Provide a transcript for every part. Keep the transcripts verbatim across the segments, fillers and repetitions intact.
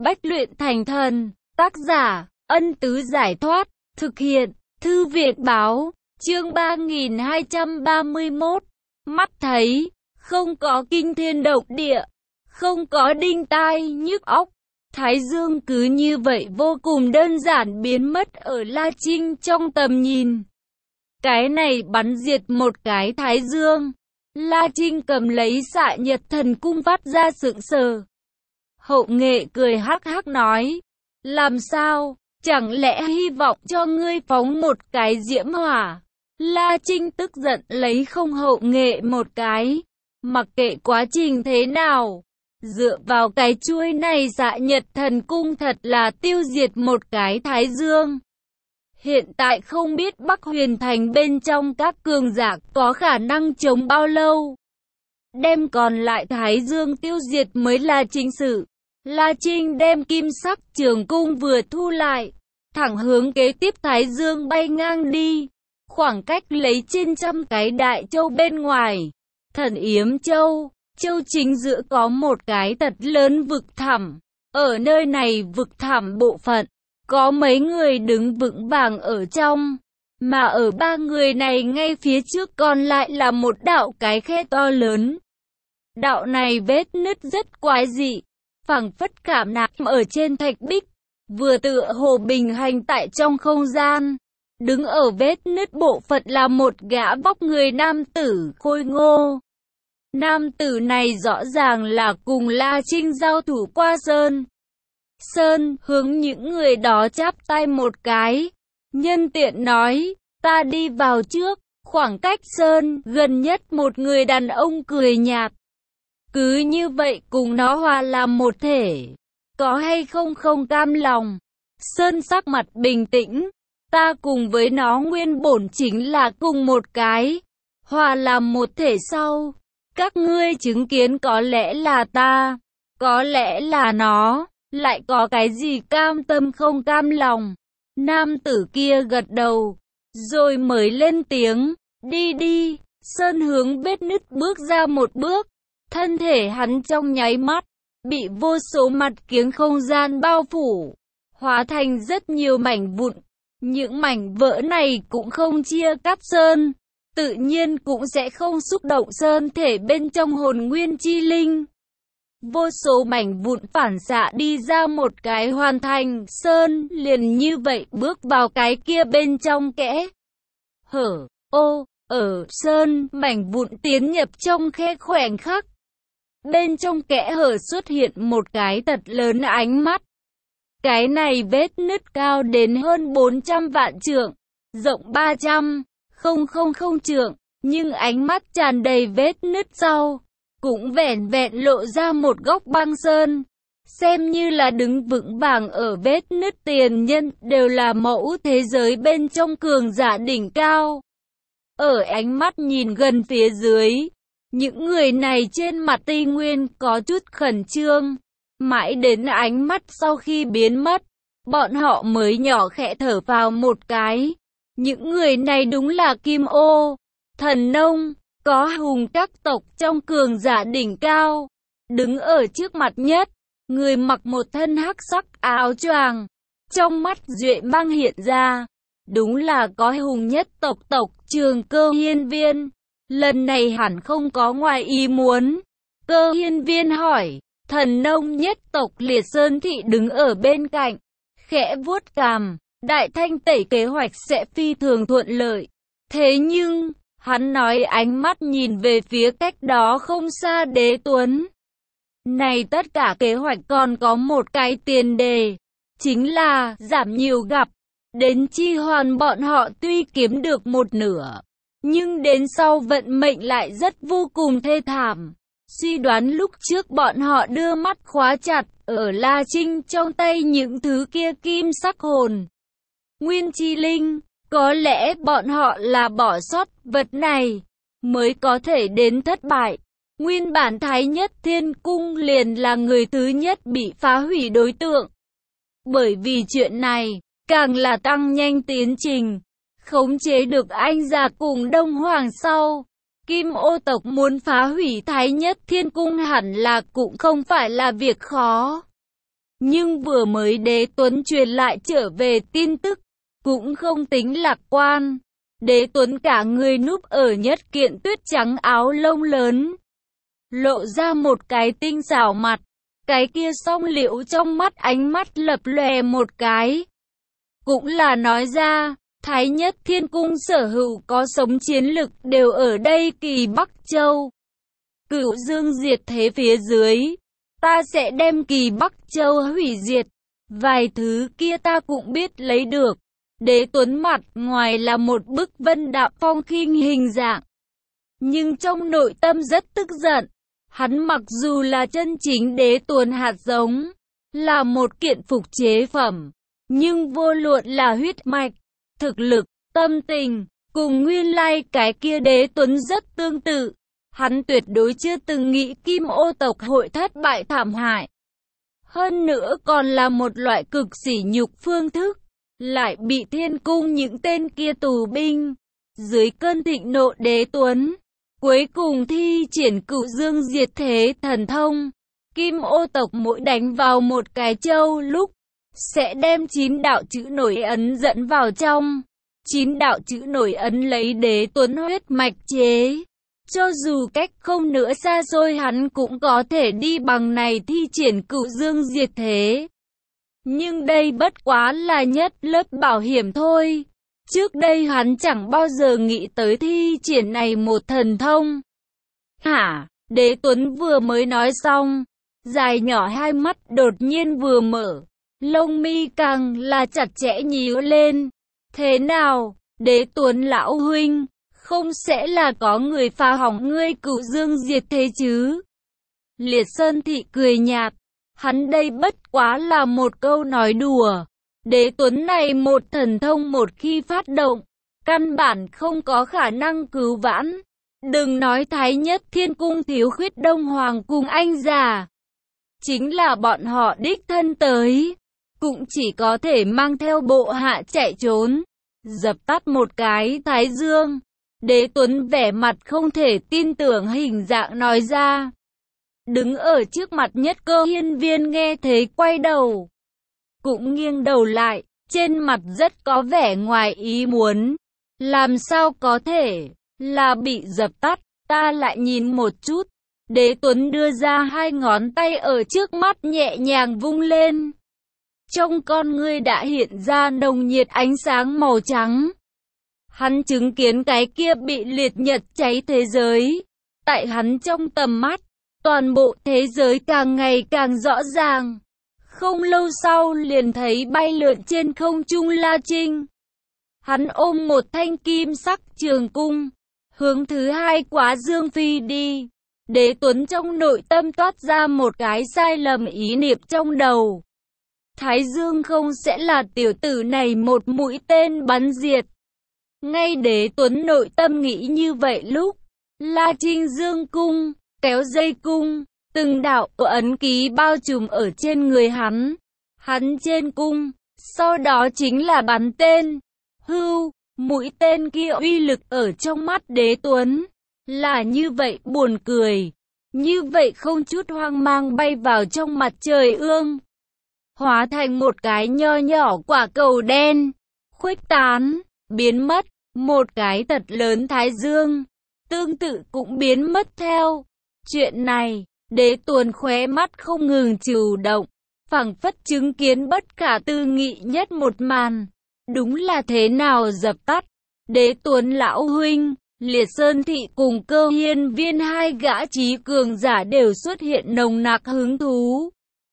Bách luyện thành thần, tác giả, Ân Tứ Giải Thoát, thực hiện, Thư Viện Báo, chương ba nghìn hai trăm ba mươi mốt, mắt thấy, không có kinh thiên động địa, không có đinh tai nhức óc, Thái Dương cứ như vậy vô cùng đơn giản biến mất ở La Trinh trong tầm nhìn. Cái này bắn diệt một cái Thái Dương. La Trinh cầm lấy xạ nhật thần cung phát ra sững sờ. Hậu nghệ cười hắc hắc nói, làm sao, chẳng lẽ hy vọng cho ngươi phóng một cái diễm hỏa? La Trinh tức giận lấy không hậu nghệ một cái, mặc kệ quá trình thế nào, dựa vào cái chuôi này xạ nhật thần cung thật là tiêu diệt một cái Thái Dương. Hiện tại không biết Bắc Huyền Thành bên trong các cường giả có khả năng chống bao lâu. Đem còn lại Thái Dương tiêu diệt mới là chính sự. La Trinh đem kim sắc trường cung vừa thu lại, thẳng hướng kế tiếp Thái Dương bay ngang đi. Khoảng cách lấy trên trăm cái đại châu bên ngoài. Thần Yếm Châu, châu chính giữa có một cái thật lớn vực thẳm. Ở nơi này vực thẳm bộ phận, có mấy người đứng vững vàng ở trong, mà ở ba người này ngay phía trước còn lại là một đạo cái khe to lớn. Đạo này vết nứt rất quái dị, phảng phất cảm nạm ở trên thạch bích, vừa tựa hồ bình hành tại trong không gian. Đứng ở vết nứt bộ phận là một gã vóc người nam tử khôi ngô. Nam tử này rõ ràng là cùng La Trinh giao thủ qua Sơn. Sơn hướng những người đó chắp tay một cái, nhân tiện nói, ta đi vào trước. Khoảng cách Sơn gần nhất một người đàn ông cười nhạt. Cứ như vậy cùng nó hòa làm một thể, có hay không không cam lòng? Sơn sắc mặt bình tĩnh, ta cùng với nó nguyên bổn chính là cùng một cái, hòa làm một thể sau. Các ngươi chứng kiến có lẽ là ta, có lẽ là nó, lại có cái gì cam tâm không cam lòng? Nam tử kia gật đầu, rồi mới lên tiếng, đi đi. Sơn hướng vết nứt bước ra một bước, thân thể hắn trong nháy mắt, bị vô số mặt kiếng không gian bao phủ, hóa thành rất nhiều mảnh vụn. Những mảnh vỡ này cũng không chia cắt Sơn, tự nhiên cũng sẽ không xúc động Sơn thể bên trong hồn nguyên chi linh. Vô số mảnh vụn phản xạ đi ra một cái hoàn thành, Sơn liền như vậy bước vào cái kia bên trong kẽ hở. Ô, ở Sơn, mảnh vụn tiến nhập trong khe khoảnh khắc. Bên trong kẽ hở xuất hiện một cái thật lớn ánh mắt. Cái này vết nứt cao đến hơn bốn trăm vạn trượng, rộng ba trăm nghìn trượng, nhưng ánh mắt tràn đầy vết nứt sau, cũng vẻn vẹn lộ ra một góc băng sơn. Xem như là đứng vững vàng ở vết nứt tiền nhân, đều là mẫu thế giới bên trong cường giả đỉnh cao. Ở ánh mắt nhìn gần phía dưới, những người này trên mặt Tây Nguyên có chút khẩn trương. Mãi đến ánh mắt sau khi biến mất, bọn họ mới nhỏ khẽ thở vào một cái. Những người này đúng là Kim Ô, Thần Nông, có hùng các tộc trong cường giả đỉnh cao. Đứng ở trước mặt nhất, người mặc một thân hắc sắc áo choàng, trong mắt duệ mang hiện ra. Đúng là có hùng nhất tộc tộc trưởng Cơ Hiên Viên. Lần này hẳn không có ngoài ý muốn. Cơ Hiên Viên hỏi. Thần Nông nhất tộc Liệt Sơn Thị đứng ở bên cạnh, khẽ vuốt cằm, đại thanh tẩy kế hoạch sẽ phi thường thuận lợi. Thế nhưng, hắn nói ánh mắt nhìn về phía cách đó không xa Đế Tuấn. Này tất cả kế hoạch còn có một cái tiền đề, chính là giảm nhiều gặp. Đến Chi Hoàn bọn họ tuy kiếm được một nửa, nhưng đến sau vận mệnh lại rất vô cùng thê thảm. Suy đoán lúc trước bọn họ đưa mắt khóa chặt ở La Trinh trong tay những thứ kia kim sắc hồn nguyên chi linh, có lẽ bọn họ là bỏ sót vật này mới có thể đến thất bại. Nguyên bản Thái Nhất Thiên Cung liền là người thứ nhất bị phá hủy đối tượng. Bởi vì chuyện này, càng là tăng nhanh tiến trình, khống chế được anh già cùng Đông Hoàng sau. Kim Ô tộc muốn phá hủy Thái Nhất Thiên Cung hẳn là cũng không phải là việc khó. Nhưng vừa mới Đế Tuấn truyền lại trở về tin tức, cũng không tính lạc quan. Đế Tuấn cả người núp ở nhất kiện tuyết trắng áo lông lớn, lộ ra một cái tinh xảo mặt, cái kia song liễu trong mắt ánh mắt lập lòe một cái. Cũng là nói ra, Thái Nhất Thiên Cung sở hữu có sống chiến lực đều ở đây Kỳ Bắc Châu. Cửu Dương diệt thế phía dưới, ta sẽ đem Kỳ Bắc Châu hủy diệt, vài thứ kia ta cũng biết lấy được. Đế Tuấn mặt ngoài là một bức vân đạm phong khinh hình dạng, nhưng trong nội tâm rất tức giận. Hắn mặc dù là chân chính đế tuần hạt giống, là một kiện phục chế phẩm, nhưng vô luận là huyết mạch, thực lực, tâm tình, cùng nguyên lai cái kia Đế Tuấn rất tương tự. Hắn tuyệt đối chưa từng nghĩ Kim Ô tộc hội thất bại thảm hại. Hơn nữa còn là một loại cực sỉ nhục phương thức, lại bị Thiên Cung những tên kia tù binh. Dưới cơn thịnh nộ Đế Tuấn, cuối cùng thi triển Cửu Dương diệt thế thần thông. Kim Ô tộc mỗi đánh vào một cái châu lúc, sẽ đem chín đạo chữ nổi ấn dẫn vào trong. Chín đạo chữ nổi ấn lấy Đế Tuấn huyết mạch chế. Cho dù cách không nữa xa xôi hắn cũng có thể đi bằng này thi triển Cửu Dương diệt thế. Nhưng đây bất quá là nhất lớp bảo hiểm thôi. Trước đây hắn chẳng bao giờ nghĩ tới thi triển này một thần thông. Hả? Đế Tuấn vừa mới nói xong, dài nhỏ hai mắt đột nhiên vừa mở, lông mi càng là chặt chẽ nhíu lên. Thế nào, Đế Tuấn lão huynh, không sẽ là có người phá hỏng ngươi Cửu Dương diệt thế chứ? Liệt Sơn Thị cười nhạt, hắn đây bất quá là một câu nói đùa. Đế Tuấn này một thần thông một khi phát động, căn bản không có khả năng cứu vãn. Đừng nói Thái Nhất Thiên Cung thiếu khuyết Đông Hoàng cùng anh già, chính là bọn họ đích thân tới, cũng chỉ có thể mang theo bộ hạ chạy trốn. Dập tắt một cái Thái Dương, Đế Tuấn vẻ mặt không thể tin tưởng hình dạng nói ra. Đứng ở trước mặt Nhất Cơ Hiên Viên nghe thấy quay đầu, cũng nghiêng đầu lại, trên mặt rất có vẻ ngoài ý muốn. Làm sao có thể là bị dập tắt, ta lại nhìn một chút. Đế Tuấn đưa ra hai ngón tay ở trước mắt nhẹ nhàng vung lên. Trong con ngươi đã hiện ra nồng nhiệt ánh sáng màu trắng. Hắn chứng kiến cái kia bị liệt nhật cháy thế giới. Tại hắn trong tầm mắt, toàn bộ thế giới càng ngày càng rõ ràng. Không lâu sau liền thấy bay lượn trên không trung La Trinh. Hắn ôm một thanh kim sắc trường cung, hướng thứ hai Quá Dương phi đi. Đế Tuấn trong nội tâm toát ra một cái sai lầm ý niệm trong đầu. Thái Dương không sẽ là tiểu tử này một mũi tên bắn diệt. Ngay Đế Tuấn nội tâm nghĩ như vậy lúc, La Trinh dương cung, kéo dây cung, từng đạo ấn ký bao trùm ở trên người hắn. Hắn trên cung, sau đó chính là bắn tên. Hưu, mũi tên kia uy lực ở trong mắt Đế Tuấn là như vậy buồn cười, như vậy không chút hoang mang bay vào trong mặt trời ương, hóa thành một cái nho nhỏ quả cầu đen, khuếch tán, biến mất. Một cái thật lớn Thái Dương, tương tự cũng biến mất theo. Chuyện này, Đế Tuấn khóe mắt không ngừng chịu động, phảng phất chứng kiến bất khả tư nghị nhất một màn. Đúng là thế nào dập tắt? Đế Tuấn lão huynh, Liệt Sơn Thị cùng Cơ Hiên Viên hai gã trí cường giả đều xuất hiện nồng nặc hứng thú.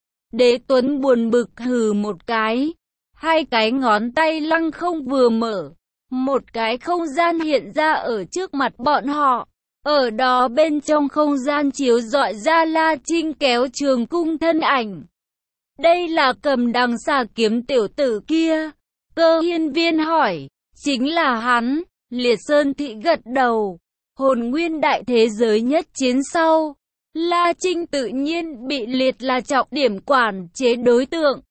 Đế Tuấn buồn bực hừ một cái, hai cái ngón tay lăng không vừa mở, một cái không gian hiện ra ở trước mặt bọn họ. Ở đó bên trong không gian chiếu rọi ra La Trinh kéo trường cung thân ảnh. Đây là Cầm Đằng Xà Kiếm tiểu tử kia. Cơ Hiên Viên hỏi, chính là hắn. Liệt Sơn Thị gật đầu. Hồn nguyên đại thế giới nhất chiến sau, La Trinh tự nhiên bị liệt là trọng điểm quản chế đối tượng.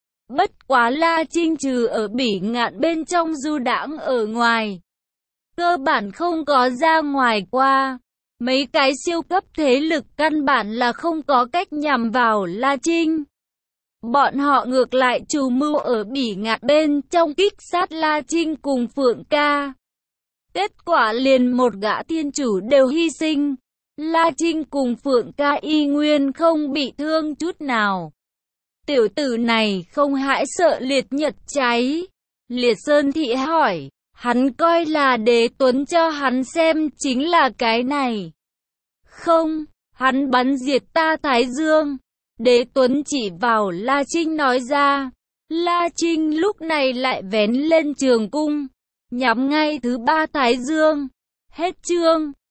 Bất quá La Trinh trừ ở Bỉ Ngạn bên trong du đãng ở ngoài, cơ bản không có ra ngoài qua. Mấy cái siêu cấp thế lực căn bản là không có cách nhằm vào La Trinh. Bọn họ ngược lại trù mưu ở Bỉ Ngạn bên trong kích sát La Trinh cùng Phượng Ca. Kết quả liền một gã thiên chủ đều hy sinh. La Trinh cùng Phượng Ca y nguyên không bị thương chút nào. Tiểu tử này không hãi sợ liệt nhật cháy. Liệt Sơn Thị hỏi, hắn coi là Đế Tuấn cho hắn xem chính là cái này. Không, hắn bắn diệt ta Thái Dương. Đế Tuấn chỉ vào La Trinh nói ra. La Trinh lúc này lại vén lên trường cung, nhắm ngay thứ ba Thái Dương. Hết chương.